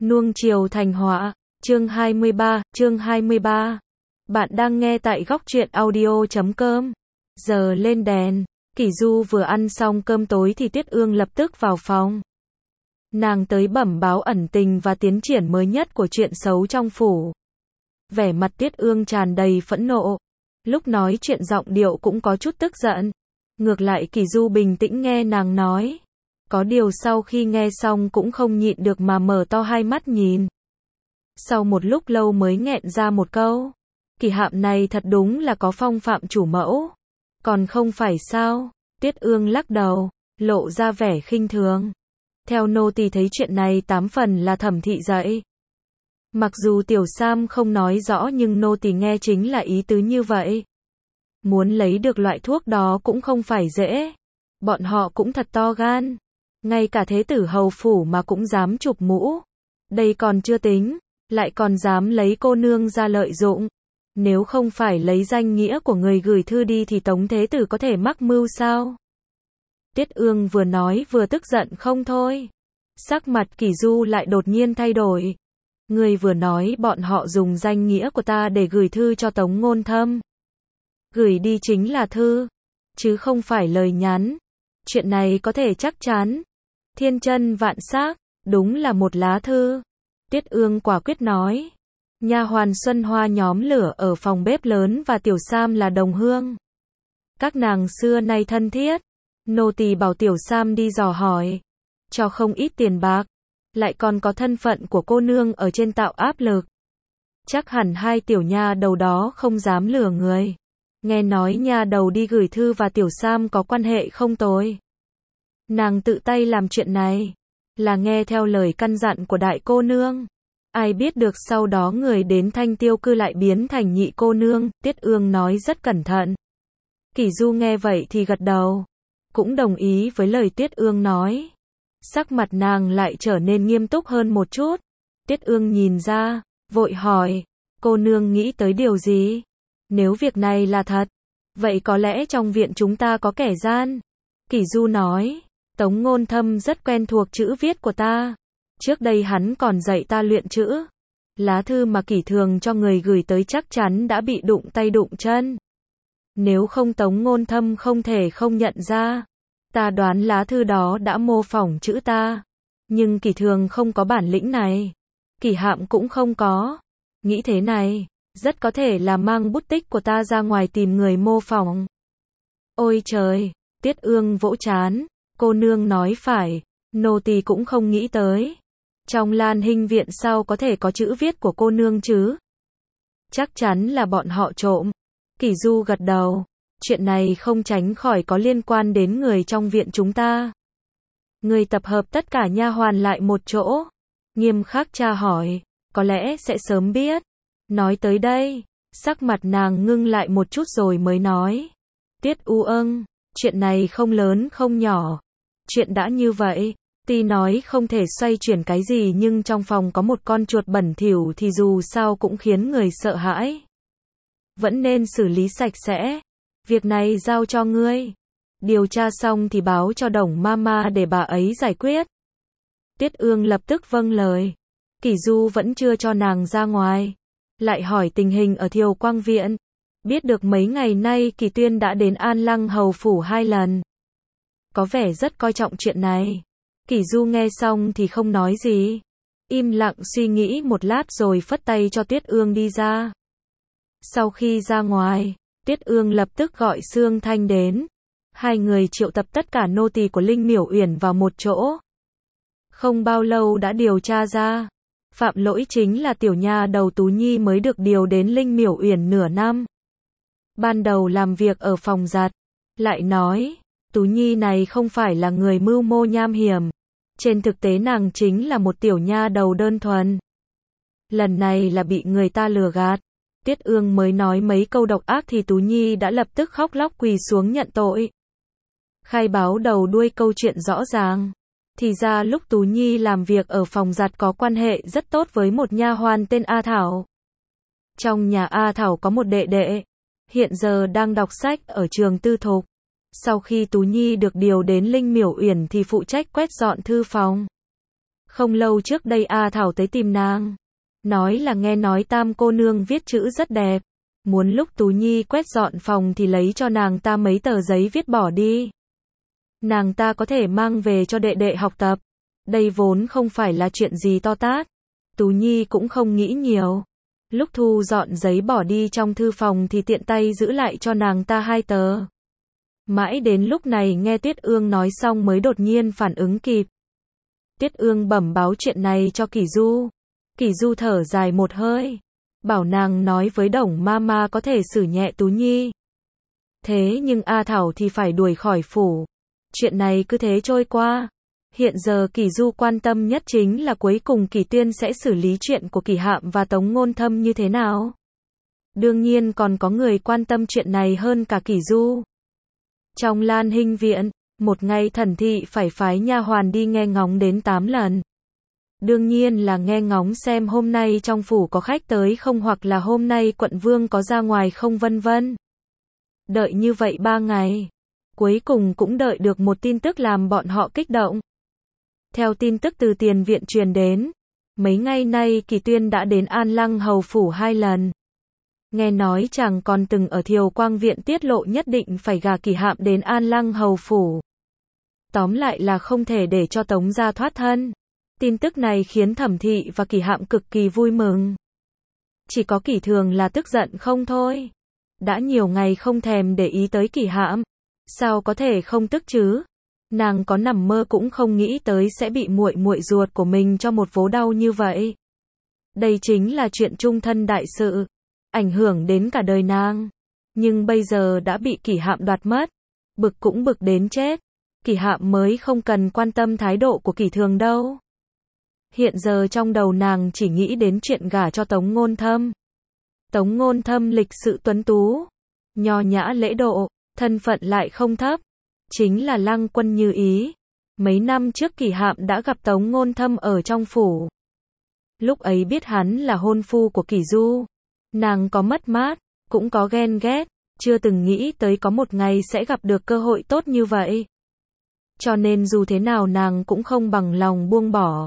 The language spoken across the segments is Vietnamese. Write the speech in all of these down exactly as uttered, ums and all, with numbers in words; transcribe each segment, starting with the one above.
Nuông chiều thành họa, chương hai mươi ba, chương hai mươi ba. Bạn đang nghe tại góc truyện audio chấm com. Giờ lên đèn, Kỷ Du vừa ăn xong cơm tối thì Tuyết Ương lập tức vào phòng. Nàng tới bẩm báo ẩn tình và tiến triển mới nhất của chuyện xấu trong phủ. Vẻ mặt Tuyết Ương tràn đầy phẫn nộ, lúc nói chuyện giọng điệu cũng có chút tức giận. Ngược lại Kỷ Du bình tĩnh nghe nàng nói. Có điều sau khi nghe xong cũng không nhịn được mà mở to hai mắt nhìn. Sau một lúc lâu mới nghẹn ra một câu. Kỷ Hạm này thật đúng là có phong phạm chủ mẫu. Còn không phải sao? Tuyết Ương lắc đầu, lộ ra vẻ khinh thường. Theo nô tỳ thấy chuyện này tám phần là Thẩm thị dạy. Mặc dù Tiểu Sam không nói rõ nhưng nô tỳ nghe chính là ý tứ như vậy. Muốn lấy được loại thuốc đó cũng không phải dễ. Bọn họ cũng thật to gan. Ngay cả thế tử hầu phủ mà cũng dám chụp mũ. Đây còn chưa tính, lại còn dám lấy cô nương ra lợi dụng. Nếu không phải lấy danh nghĩa của người gửi thư đi thì Tống thế tử có thể mắc mưu sao? Tuyết Ương vừa nói vừa tức giận không thôi. Sắc mặt Kỷ Du lại đột nhiên thay đổi. Người vừa nói bọn họ dùng danh nghĩa của ta để gửi thư cho Tống Ngôn Thâm. Gửi đi chính là thư, chứ không phải lời nhắn. Chuyện này có thể chắc chắn. Thiên chân vạn xác, đúng là một lá thư. Tuyết Ương quả quyết nói. Nha hoàn Xuân Hoa nhóm lửa ở phòng bếp lớn và Tiểu Sam là đồng hương. Các nàng xưa nay thân thiết. Nô tỳ bảo Tiểu Sam đi dò hỏi. Cho không ít tiền bạc. Lại còn có thân phận của cô nương ở trên tạo áp lực. Chắc hẳn hai tiểu nha đầu đó không dám lừa người. Nghe nói nha đầu đi gửi thư và Tiểu Sam có quan hệ không tồi. Nàng tự tay làm chuyện này, là nghe theo lời căn dặn của đại cô nương. Ai biết được sau đó người đến Thanh Tiêu cư lại biến thành nhị cô nương, Tuyết Ương nói rất cẩn thận. Kỷ Du nghe vậy thì gật đầu, cũng đồng ý với lời Tuyết Ương nói. Sắc mặt nàng lại trở nên nghiêm túc hơn một chút. Tuyết Ương nhìn ra, vội hỏi, cô nương nghĩ tới điều gì? Nếu việc này là thật, vậy có lẽ trong viện chúng ta có kẻ gian. Kỷ Du nói. Tống Ngôn Thâm rất quen thuộc chữ viết của ta. Trước đây hắn còn dạy ta luyện chữ. Lá thư mà Kỷ Thường cho người gửi tới chắc chắn đã bị đụng tay đụng chân. Nếu không Tống Ngôn Thâm không thể không nhận ra. Ta đoán lá thư đó đã mô phỏng chữ ta. Nhưng Kỷ Thường không có bản lĩnh này. Kỷ Hạm cũng không có. Nghĩ thế này, rất có thể là mang bút tích của ta ra ngoài tìm người mô phỏng. Ôi trời, Tuyết Ương vỗ trán. Cô nương nói phải, nô tỳ cũng không nghĩ tới. Trong Lan Hinh viện sao có thể có chữ viết của cô nương chứ? Chắc chắn là bọn họ trộm. Kỷ Du gật đầu. Chuyện này không tránh khỏi có liên quan đến người trong viện chúng ta. Người tập hợp tất cả nha hoàn lại một chỗ. Nghiêm khắc tra hỏi, có lẽ sẽ sớm biết. Nói tới đây, sắc mặt nàng ngưng lại một chút rồi mới nói. Tuyết U âng, chuyện này không lớn không nhỏ. Chuyện đã như vậy, tuy nói không thể xoay chuyển cái gì nhưng trong phòng có một con chuột bẩn thỉu thì dù sao cũng khiến người sợ hãi. Vẫn nên xử lý sạch sẽ. Việc này giao cho ngươi. Điều tra xong thì báo cho Đồng Mama để bà ấy giải quyết. Tuyết Ương lập tức vâng lời. Kỷ Du vẫn chưa cho nàng ra ngoài. Lại hỏi tình hình ở Thiều Quang Viện. Biết được mấy ngày nay Kỷ Tuyên đã đến An Lăng hầu phủ hai lần. Có vẻ rất coi trọng chuyện này. Kỷ Du nghe xong thì không nói gì. Im lặng suy nghĩ một lát rồi phất tay cho Tuyết Ương đi ra. Sau khi ra ngoài, Tuyết Ương lập tức gọi Sương Thanh đến. Hai người triệu tập tất cả nô tỳ của Linh Miểu Uyển vào một chỗ. Không bao lâu đã điều tra ra. Phạm lỗi chính là tiểu nha đầu Tú Nhi mới được điều đến Linh Miểu Uyển nửa năm. Ban đầu làm việc ở phòng giặt. Lại nói, Tú Nhi này không phải là người mưu mô nham hiểm. Trên thực tế nàng chính là một tiểu nha đầu đơn thuần. Lần này là bị người ta lừa gạt. Tuyết Ương mới nói mấy câu độc ác thì Tú Nhi đã lập tức khóc lóc quỳ xuống nhận tội. Khai báo đầu đuôi câu chuyện rõ ràng. Thì ra lúc Tú Nhi làm việc ở phòng giặt có quan hệ rất tốt với một nha hoàn tên A Thảo. Trong nhà A Thảo có một đệ đệ. Hiện giờ đang đọc sách ở trường tư thục. Sau khi Tú Nhi được điều đến Linh Miểu Uyển thì phụ trách quét dọn thư phòng. Không lâu trước đây A Thảo tới tìm nàng. Nói là nghe nói Tam cô nương viết chữ rất đẹp. Muốn lúc Tú Nhi quét dọn phòng thì lấy cho nàng ta mấy tờ giấy viết bỏ đi. Nàng ta có thể mang về cho đệ đệ học tập. Đây vốn không phải là chuyện gì to tát. Tú Nhi cũng không nghĩ nhiều. Lúc thu dọn giấy bỏ đi trong thư phòng thì tiện tay giữ lại cho nàng ta hai tờ. Mãi đến lúc này nghe Tuyết Ương nói xong mới đột nhiên phản ứng kịp. Tuyết Ương bẩm báo chuyện này cho Kỷ Du. Kỷ Du thở dài một hơi. Bảo nàng nói với Đồng Mama có thể xử nhẹ Tú Nhi. Thế nhưng A Thảo thì phải đuổi khỏi phủ. Chuyện này cứ thế trôi qua. Hiện giờ Kỷ Du quan tâm nhất chính là cuối cùng Kỷ Tuyên sẽ xử lý chuyện của Kỷ Hạm và Tống Ngôn Thâm như thế nào. Đương nhiên còn có người quan tâm chuyện này hơn cả Kỷ Du. Trong Lan Hinh viện, một ngày Thần Thị phải phái nha hoàn đi nghe ngóng đến tám lần. Đương nhiên là nghe ngóng xem hôm nay trong phủ có khách tới không hoặc là hôm nay quận vương có ra ngoài không vân vân. Đợi như vậy ba ngày. Cuối cùng cũng đợi được một tin tức làm bọn họ kích động. Theo tin tức từ tiền viện truyền đến, mấy ngày nay Kỷ Tuyên đã đến An Lăng hầu phủ hai lần. Nghe nói chàng còn từng ở Thiều Quang viện tiết lộ nhất định phải gả Kỷ Hạm đến An Lăng hầu phủ. Tóm lại là không thể để cho Tống gia thoát thân. Tin tức này khiến Thẩm Thị và Kỷ Hạm cực kỳ vui mừng. Chỉ có Kỷ Thường là tức giận không thôi. Đã nhiều ngày không thèm để ý tới Kỷ Hạm. Sao có thể không tức chứ? Nàng có nằm mơ cũng không nghĩ tới sẽ bị muội muội ruột của mình cho một vố đau như vậy. Đây chính là chuyện chung thân đại sự, ảnh hưởng đến cả đời nàng. Nhưng bây giờ đã bị Kỷ Hạm đoạt mất. Bực cũng bực đến chết. Kỷ Hạm mới không cần quan tâm thái độ của Kỷ Thường đâu. Hiện giờ trong đầu nàng chỉ nghĩ đến chuyện gả cho Tống Ngôn Thâm. Tống Ngôn Thâm lịch sự tuấn tú, nho nhã lễ độ, thân phận lại không thấp. Chính là Lăng Quân Như Ý. Mấy năm trước Kỷ Hạm đã gặp Tống Ngôn Thâm ở trong phủ. Lúc ấy biết hắn là hôn phu của Kỷ Du. Nàng có mất mát, cũng có ghen ghét, chưa từng nghĩ tới có một ngày sẽ gặp được cơ hội tốt như vậy. Cho nên dù thế nào nàng cũng không bằng lòng buông bỏ.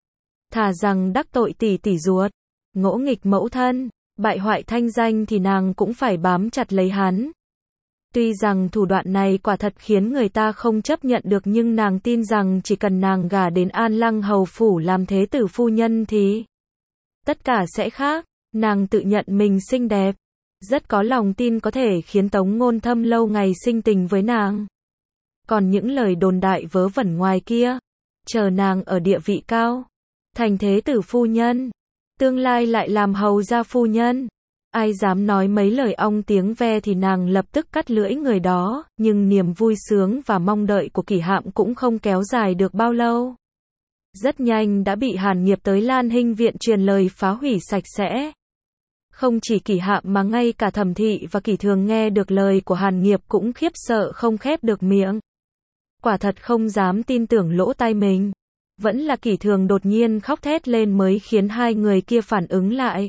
Thà rằng đắc tội tỷ tỷ ruột, ngỗ nghịch mẫu thân, bại hoại thanh danh thì nàng cũng phải bám chặt lấy hắn. Tuy rằng thủ đoạn này quả thật khiến người ta không chấp nhận được nhưng nàng tin rằng chỉ cần nàng gả đến An Lăng hầu phủ làm thế tử phu nhân thì tất cả sẽ khác. Nàng tự nhận mình xinh đẹp, rất có lòng tin có thể khiến Tống Ngôn Thâm lâu ngày sinh tình với nàng. Còn những lời đồn đại vớ vẩn ngoài kia, chờ nàng ở địa vị cao, thành thế tử phu nhân, tương lai lại làm hầu gia phu nhân. Ai dám nói mấy lời ong tiếng ve thì nàng lập tức cắt lưỡi người đó, nhưng niềm vui sướng và mong đợi của Kỷ Hạm cũng không kéo dài được bao lâu. Rất nhanh đã bị Hàn Nghiệp tới Lan Hinh viện truyền lời phá hủy sạch sẽ. Không chỉ Kỷ Hạm mà ngay cả Thẩm Thị và Kỷ Thường nghe được lời của Hàn Nghiệp cũng khiếp sợ không khép được miệng. Quả thật không dám tin tưởng lỗ tai mình. Vẫn là Kỷ Thường đột nhiên khóc thét lên mới khiến hai người kia phản ứng lại.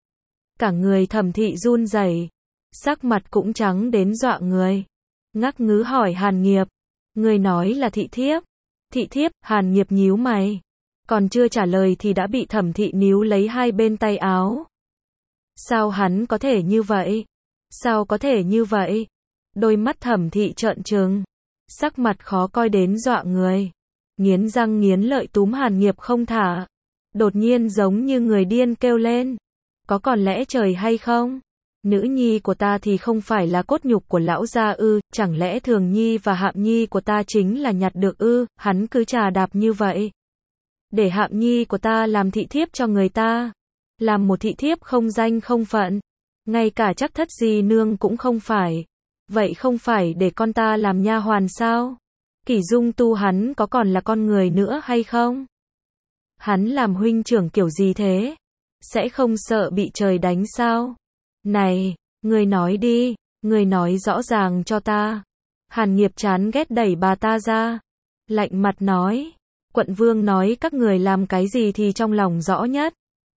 Cả người Thẩm Thị run rẩy, sắc mặt cũng trắng đến dọa người. Ngắc ngứ hỏi Hàn Nghiệp, người nói là thị thiếp. Thị thiếp, Hàn Nghiệp nhíu mày. Còn chưa trả lời thì đã bị Thẩm Thị níu lấy hai bên tay áo. Sao hắn có thể như vậy? Sao có thể như vậy? Đôi mắt Thẩm Thị trợn trừng, sắc mặt khó coi đến dọa người. Nghiến răng nghiến lợi túm Hàn Nghiệp không thả. Đột nhiên giống như người điên kêu lên. Có còn lẽ trời hay không? Nữ nhi của ta thì không phải là cốt nhục của lão gia ư, chẳng lẽ Thường Nhi và Hạm Nhi của ta chính là nhặt được ư, hắn cứ trà đạp như vậy. Để Hạm Nhi của ta làm thị thiếp cho người ta. Làm một thị thiếp không danh không phận. Ngay cả chắc thất di nương cũng không phải. Vậy không phải để con ta làm nha hoàn sao? Kỷ Dung Tu hắn có còn là con người nữa hay không? Hắn làm huynh trưởng kiểu gì thế? Sẽ không sợ bị trời đánh sao? Này, người nói đi, người nói rõ ràng cho ta. Hàn Nghiệp chán ghét đẩy bà ta ra. Lạnh mặt nói, quận vương nói các người làm cái gì thì trong lòng rõ nhất.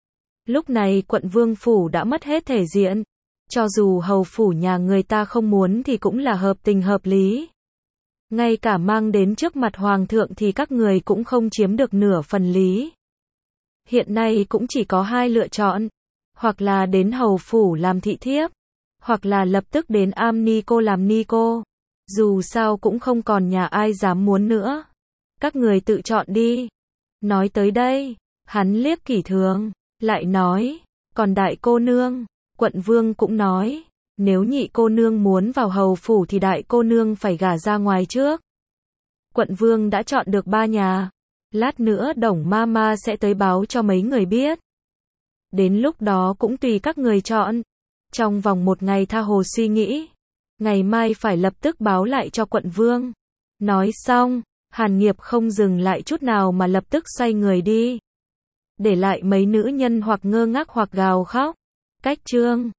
Lúc này quận vương phủ đã mất hết thể diện. Cho dù hầu phủ nhà người ta không muốn thì cũng là hợp tình hợp lý. Ngay cả mang đến trước mặt hoàng thượng thì các người cũng không chiếm được nửa phần lý. Hiện nay cũng chỉ có hai lựa chọn, hoặc là đến hầu phủ làm thị thiếp, hoặc là lập tức đến am ni cô làm ni cô. Dù sao cũng không còn nhà ai dám muốn nữa. Các người tự chọn đi. Nói tới đây, hắn liếc Kỷ Thường, lại nói, còn đại cô nương, quận vương cũng nói, nếu nhị cô nương muốn vào hầu phủ thì đại cô nương phải gả ra ngoài trước. Quận vương đã chọn được ba nhà, lát nữa Đồng ma ma sẽ tới báo cho mấy người biết. Đến lúc đó cũng tùy các người chọn. Trong vòng một ngày tha hồ suy nghĩ, ngày mai phải lập tức báo lại cho quận vương. Nói xong, Hàn Nghiệp không dừng lại chút nào mà lập tức xoay người đi. Để lại mấy nữ nhân hoặc ngơ ngác hoặc gào khóc. Cách chương